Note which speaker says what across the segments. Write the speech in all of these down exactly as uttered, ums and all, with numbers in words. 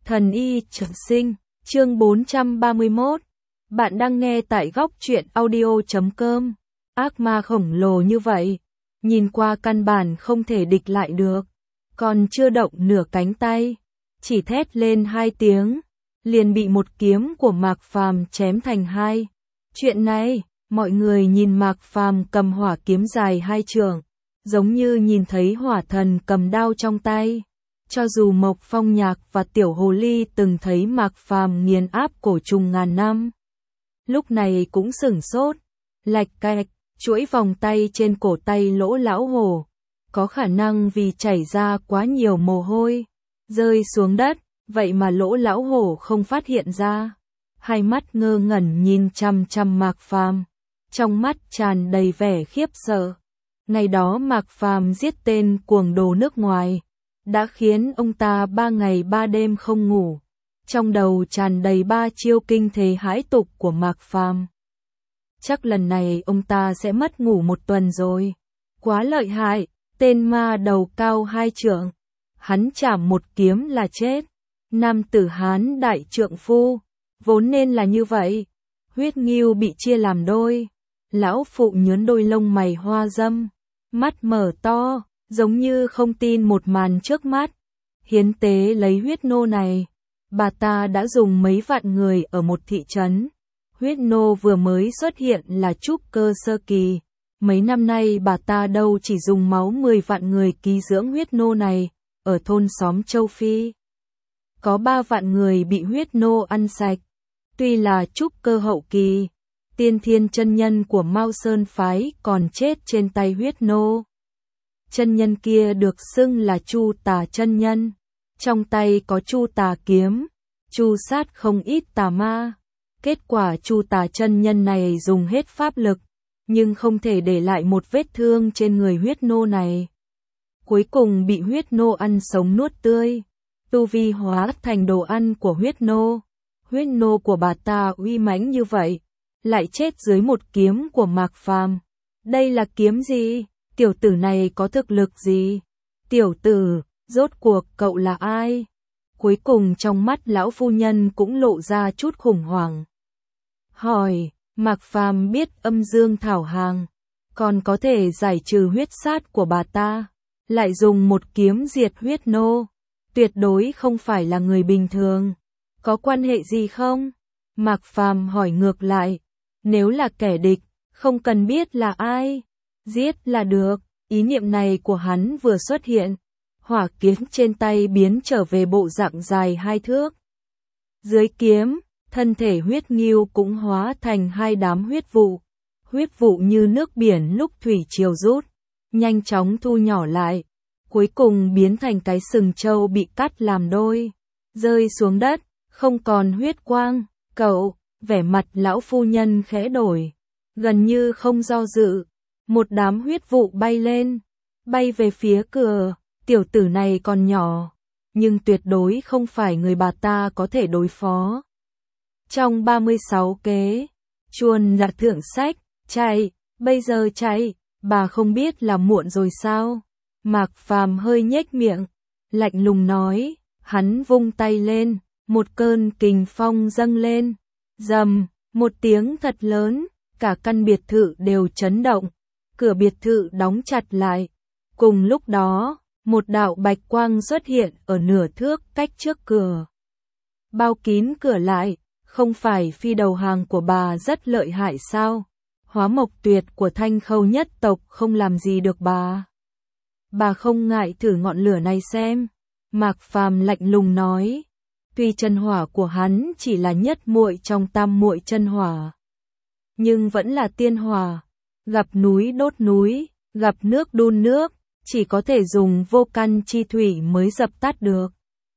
Speaker 1: Thần y trường sinh, chương bốn trăm ba mươi mốt. Bạn đang nghe tại góc truyện audio chấm com. Ác ma khổng lồ như vậy, nhìn qua căn bản không thể địch lại được. Còn chưa động nửa cánh tay, chỉ thét lên hai tiếng, liền bị một kiếm của Mạc Phàm chém thành hai. Chuyện này, mọi người nhìn Mạc Phàm cầm hỏa kiếm dài hai trượng, giống như nhìn thấy hỏa thần cầm đao trong tay. Cho dù Mộc Phong Nhạc và Tiểu Hồ Ly từng thấy Mạc Phàm nghiền áp cổ trùng ngàn năm, lúc này cũng sửng sốt, lạch cạch, chuỗi vòng tay trên cổ tay Lỗ lão hổ, có khả năng vì chảy ra quá nhiều mồ hôi, rơi xuống đất, vậy mà Lỗ lão hổ không phát hiện ra. Hai mắt ngơ ngẩn nhìn chằm chằm Mạc Phàm, trong mắt tràn đầy vẻ khiếp sợ. Ngày đó Mạc Phàm giết tên cuồng đồ nước ngoài, đã khiến ông ta ba ngày ba đêm không ngủ, trong đầu tràn đầy ba chiêu kinh thế hãi tục của Mạc Phàm. Chắc lần này ông ta sẽ mất ngủ một tuần rồi. Quá lợi hại, tên ma đầu cao hai trượng, hắn chảm một kiếm là chết. Nam tử Hán đại trượng phu, vốn nên là như vậy. Huyết Ngưu bị chia làm đôi, lão phụ nhớn đôi lông mày hoa dâm, mắt mở to, giống như không tin một màn trước mắt. Hiến tế lấy huyết nô này, bà ta đã dùng mấy vạn người ở một thị trấn. Huyết nô vừa mới xuất hiện là trúc cơ sơ kỳ. Mấy năm nay bà ta đâu chỉ dùng máu mười vạn người ký dưỡng huyết nô này, ở thôn xóm châu Phi. Có ba vạn người bị huyết nô ăn sạch. Tuy là trúc cơ hậu kỳ, tiên thiên chân nhân của Mao Sơn phái còn chết trên tay huyết nô. Chân nhân kia được xưng là Chu Tà chân nhân, trong tay có Chu Tà kiếm, chu sát không ít tà ma. Kết quả Chu Tà chân nhân này dùng hết pháp lực, nhưng không thể để lại một vết thương trên người huyết nô này. Cuối cùng bị huyết nô ăn sống nuốt tươi, tu vi hóa thành đồ ăn của huyết nô. Huyết nô của bà ta uy mãnh như vậy, lại chết dưới một kiếm của Mạc Phàm. Đây là kiếm gì? Tiểu tử này có thực lực gì? Tiểu tử, rốt cuộc cậu là ai? Cuối cùng trong mắt lão phu nhân cũng lộ ra chút khủng hoảng. Hỏi, Mạc Phàm biết âm dương thảo hàng, còn có thể giải trừ huyết sát của bà ta, lại dùng một kiếm diệt huyết nô, tuyệt đối không phải là người bình thường. Có quan hệ gì không? Mạc Phàm hỏi ngược lại. Nếu là kẻ địch, không cần biết là ai, giết là được. Ý niệm này của hắn vừa xuất hiện, hỏa kiếm trên tay biến trở về bộ dạng dài hai thước. Dưới kiếm, thân thể huyết ngưu cũng hóa thành hai đám huyết vụ. Huyết vụ như nước biển lúc thủy triều rút, nhanh chóng thu nhỏ lại, cuối cùng biến thành cái sừng trâu bị cắt làm đôi, rơi xuống đất, không còn huyết quang. Cậu, vẻ mặt lão phu nhân khẽ đổi, gần như không do dự. Một đám huyết vụ bay lên, bay về phía cửa. Tiểu tử này còn nhỏ, nhưng tuyệt đối không phải người bà ta có thể đối phó. Trong ba mươi sáu kế, chuồn là thượng sách, chạy, bây giờ chạy, bà không biết là muộn rồi sao? Mạc Phàm hơi nhếch miệng, lạnh lùng nói, hắn vung tay lên, một cơn kình phong dâng lên, rầm, một tiếng thật lớn, cả căn biệt thự đều chấn động. Cửa biệt thự đóng chặt lại. Cùng lúc đó, một đạo bạch quang xuất hiện ở nửa thước cách trước cửa, bao kín cửa lại. Không phải phi đầu hàng của bà rất lợi hại sao? Hóa mộc tuyệt của Thanh Khâu nhất tộc không làm gì được bà. Bà không ngại thử ngọn lửa này xem. Mạc Phàm lạnh lùng nói. Tuy chân hỏa của hắn chỉ là nhất muội trong tam muội chân hỏa, nhưng vẫn là tiên hỏa. Gặp núi đốt núi, gặp nước đun nước, chỉ có thể dùng vô căn chi thủy mới dập tắt được.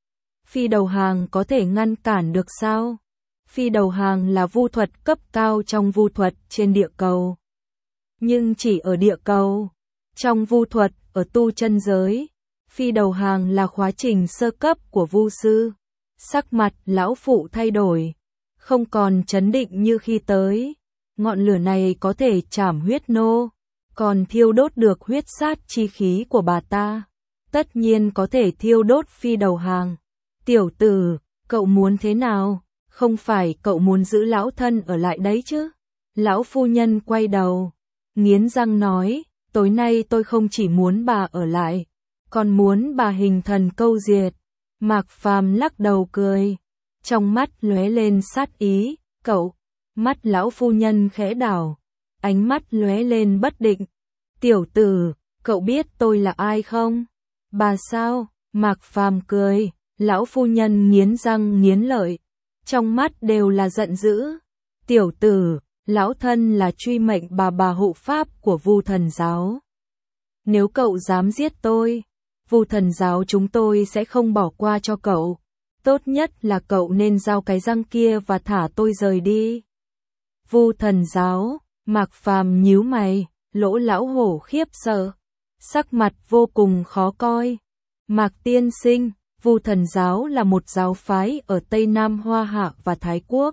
Speaker 1: Phi đầu hàng có thể ngăn cản được sao? Phi đầu hàng là vu thuật cấp cao trong vu thuật trên địa cầu. Nhưng chỉ ở địa cầu. Trong vu thuật, ở tu chân giới, phi đầu hàng là khóa trình sơ cấp của vu sư. Sắc mặt lão phụ thay đổi, không còn chấn định như khi tới. Ngọn lửa này có thể chảm huyết nô, còn thiêu đốt được huyết sát chi khí của bà ta. Tất nhiên có thể thiêu đốt phi đầu hàng. Tiểu tử, Cậu muốn thế nào? Không phải cậu muốn giữ lão thân ở lại đấy chứ? Lão phu nhân quay đầu, nghiến răng nói, tối nay tôi không chỉ muốn bà ở lại, còn muốn bà hình thần câu diệt. Mạc Phàm lắc đầu cười, trong mắt lóe lên sát ý, cậu, mắt lão phu nhân khẽ đảo, ánh mắt lóe lên bất định. Tiểu tử, cậu biết tôi là ai không? Bà sao? Mạc Phàm cười, lão phu nhân nghiến răng nghiến lợi, trong mắt đều là giận dữ. Tiểu tử, lão thân là truy mệnh bà bà hộ pháp của Vu Thần giáo. Nếu cậu dám giết tôi, Vu Thần giáo chúng tôi sẽ không bỏ qua cho cậu. Tốt nhất là cậu nên giao cái răng kia và thả tôi rời đi. Vu Thần giáo, Mạc Phàm nhíu mày, Lỗ lão hổ khiếp sợ, sắc mặt vô cùng khó coi. Mạc tiên sinh, Vu Thần giáo là một giáo phái ở Tây Nam Hoa Hạ và Thái Quốc.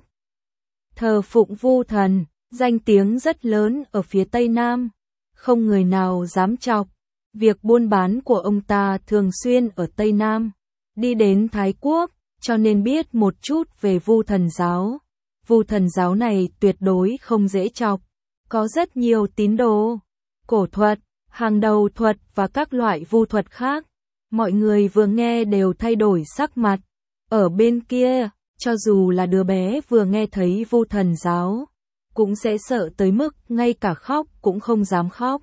Speaker 1: Thờ phụng Vu Thần, danh tiếng rất lớn ở phía Tây Nam, không người nào dám chọc. Việc buôn bán của ông ta thường xuyên ở Tây Nam, đi đến Thái Quốc, cho nên biết một chút về Vu Thần giáo. Vu Thần giáo này tuyệt đối không dễ chọc, có rất nhiều tín đồ, cổ thuật, hàng đầu thuật và các loại vu thuật khác. Mọi người vừa nghe đều thay đổi sắc mặt. Ở bên kia, cho dù là đứa bé vừa nghe thấy Vu Thần giáo, cũng sẽ sợ tới mức ngay cả khóc cũng không dám khóc.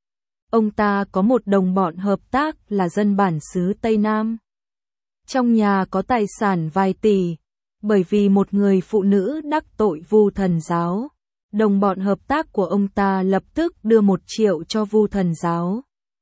Speaker 1: Ông ta có một đồng bọn hợp tác là dân bản xứ Tây Nam. Trong nhà có tài sản vài tỷ, bởi vì một người phụ nữ đắc tội Vu Thần giáo. Đồng bọn hợp tác của ông ta lập tức đưa một triệu cho Vu Thần giáo,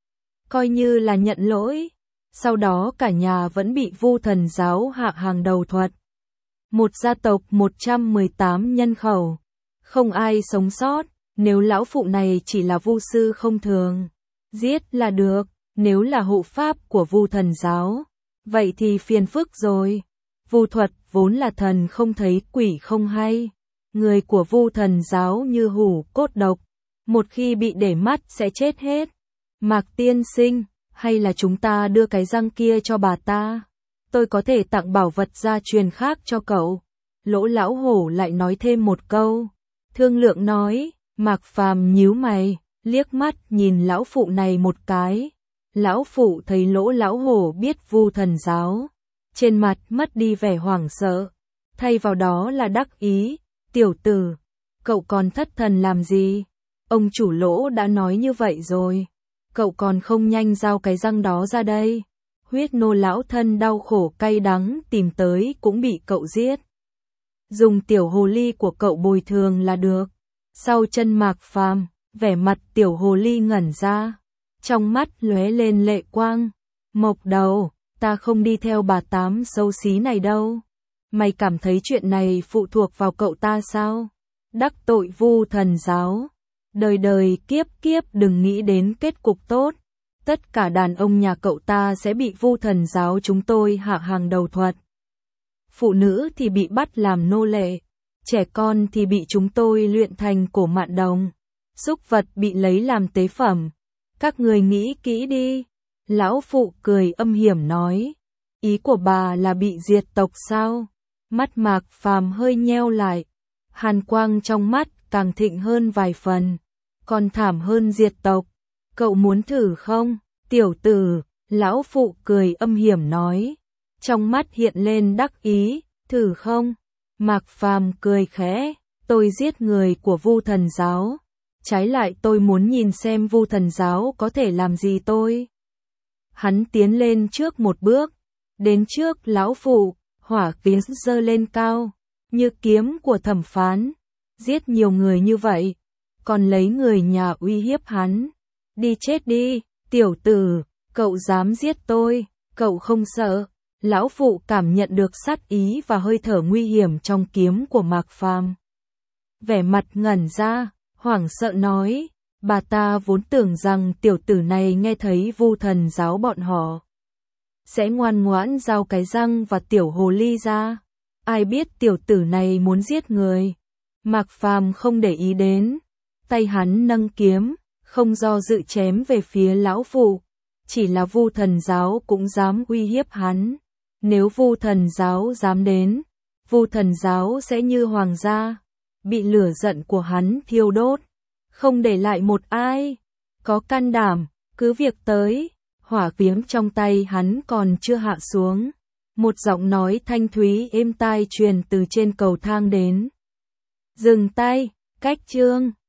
Speaker 1: coi như là nhận lỗi. Sau đó cả nhà vẫn bị Vu Thần giáo hạ hàng đầu thuật. Một gia tộc một trăm mười tám nhân khẩu, không ai sống sót. Nếu lão phụ này chỉ là vu sư không thường, giết là được. Nếu là hộ pháp của Vu Thần giáo, vậy thì phiền phức rồi. Vu thuật vốn là thần không thấy quỷ không hay. Người của Vu Thần giáo như hủ cốt độc, một khi bị để mắt sẽ chết hết. Mạc tiên sinh, hay là chúng ta đưa cái răng kia cho bà ta? Tôi có thể tặng bảo vật gia truyền khác cho cậu. Lỗ lão hổ lại nói thêm một câu. Thương lượng nói, Mạc Phàm nhíu mày, liếc mắt nhìn lão phụ này một cái. Lão phụ thấy lỗ lão hổ biết Vu Thần giáo, trên mặt mất đi vẻ hoảng sợ, thay vào đó là đắc ý. Tiểu tử, cậu còn thất thần làm gì? Ông chủ Lỗ đã nói như vậy rồi, cậu còn không nhanh giao cái răng đó ra đây. Huyết nô lão thân đau khổ cay đắng tìm tới cũng bị cậu giết. Dùng tiểu hồ ly của cậu bồi thường là được. Sau chân Mạc Phàm, vẻ mặt tiểu hồ ly ngẩn ra, trong mắt lóe lên lệ quang. Mộc đầu, ta không đi theo bà tám xấu xí này đâu. Mày cảm thấy chuyện này phụ thuộc vào cậu ta sao? Đắc tội Vu Thần giáo, đời đời kiếp kiếp đừng nghĩ đến kết cục tốt. Tất cả đàn ông nhà cậu ta sẽ bị Vu Thần giáo chúng tôi hạ hàng đầu thuật. Phụ nữ thì bị bắt làm nô lệ, trẻ con thì bị chúng tôi luyện thành cổ mạn đồng, súc vật bị lấy làm tế phẩm. Các người nghĩ kỹ đi. Lão phụ cười âm hiểm nói, ý của bà là bị diệt tộc sao? Mắt Mạc Phàm hơi nheo lại, hàn quang trong mắt càng thịnh hơn vài phần, còn thảm hơn diệt tộc. Cậu muốn thử không, tiểu tử? Lão phụ cười âm hiểm nói, trong mắt hiện lên đắc ý. Thử không? Mạc Phàm cười khẽ, tôi giết người của Vu Thần giáo, trái lại tôi muốn nhìn xem Vu Thần giáo có thể làm gì tôi. Hắn tiến lên trước một bước, đến trước lão phụ, hỏa kiếm giơ lên cao, như kiếm của thẩm phán. Giết nhiều người như vậy, còn lấy người nhà uy hiếp hắn. Đi chết đi, tiểu tử, cậu dám giết tôi, cậu không sợ? Lão phụ cảm nhận được sát ý và hơi thở nguy hiểm trong kiếm của Mạc Phàm. Vẻ mặt ngẩn ra, hoảng sợ nói, bà ta vốn tưởng rằng tiểu tử này nghe thấy Vu Thần giáo bọn họ sẽ ngoan ngoãn giao cái răng và tiểu hồ ly ra. Ai biết tiểu tử này muốn giết người. Mạc Phàm không để ý đến, tay hắn nâng kiếm, không do dự chém về phía lão phụ. Chỉ là Vu Thần giáo cũng dám uy hiếp hắn. Nếu Vu Thần giáo dám đến, Vu Thần giáo sẽ như hoàng gia, bị lửa giận của hắn thiêu đốt, không để lại một ai. Có can đảm, cứ việc tới. Hỏa kiếm trong tay hắn còn chưa hạ xuống, một giọng nói thanh thúy êm tai truyền từ trên cầu thang đến. Dừng tay, Cách Trương.